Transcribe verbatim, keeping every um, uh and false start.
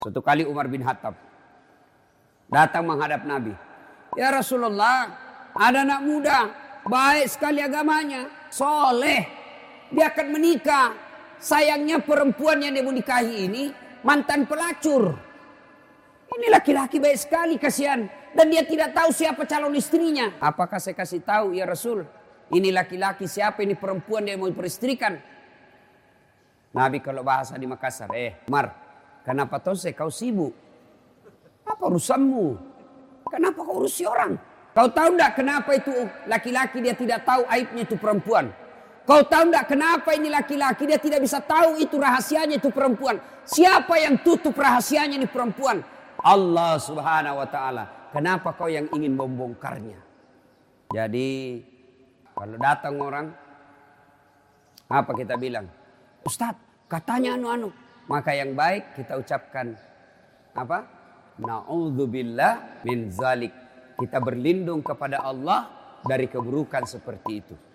Suatu kali Umar bin Khattab datang menghadap Nabi. Ya Rasulullah, ada anak muda, baik sekali agamanya, soleh, dia akan menikah. Sayangnya perempuan yang dia mau nikahi ini mantan pelacur. Ini laki-laki baik sekali, kasihan. Dan dia tidak tahu siapa calon istrinya. Apakah saya kasih tahu ya Rasul, ini laki-laki siapa, ini perempuan dia mau peristrikan? Nabi kalau bahasa di Makassar, eh Umar, kenapa tose kau sibuk? Apa urusanmu? Kenapa kau urusi orang? Kau tahu enggak kenapa itu laki-laki dia tidak tahu aibnya itu perempuan? Kau tahu enggak kenapa ini laki-laki dia tidak bisa tahu itu rahasianya itu perempuan? Siapa yang tutup rahasianya ini perempuan? Allah Subhanahu wa taala. Kenapa kau yang ingin membongkarnya? Jadi kalau datang orang, apa kita bilang? Ustaz, katanya anu-anu. Maka yang baik kita ucapkan apa? Na'udzubillah min zalik. Kita berlindung kepada Allah dari keburukan seperti itu.